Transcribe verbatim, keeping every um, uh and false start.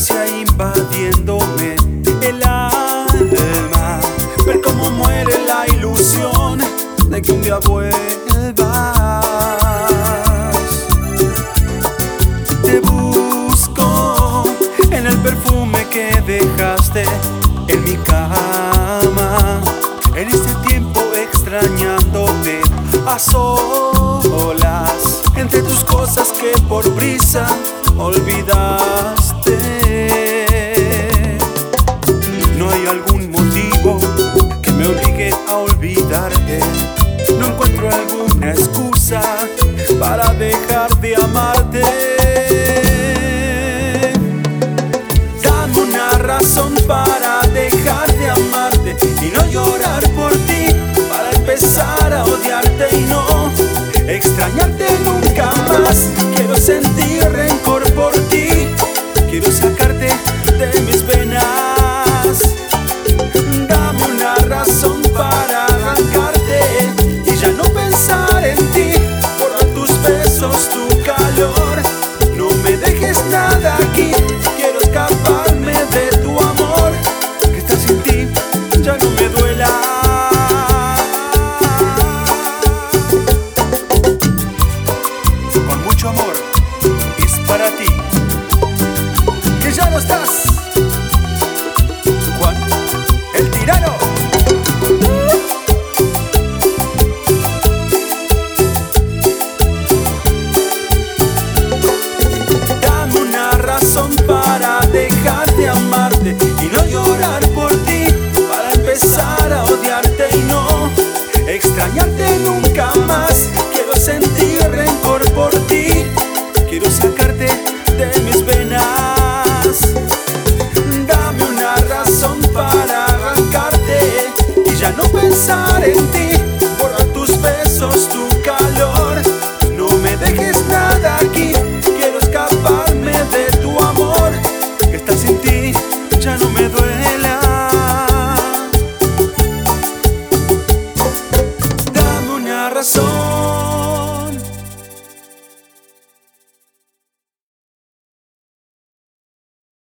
distancia invadiéndome el alma. Ver cómo muere la ilusión de que un día vuelvas. Te busco en el perfume que dejaste en mi cama, en este tiempo extrañándote a solas, entre tus cosas que por prisa olvidaste. No hay algún motivo que me obligue a olvidarte. No encuentro alguna excusa para dejar de amarte. Dame una razón para dejar de amarte y no llorar por ti, para empezar a odiarte y no extrañarte. No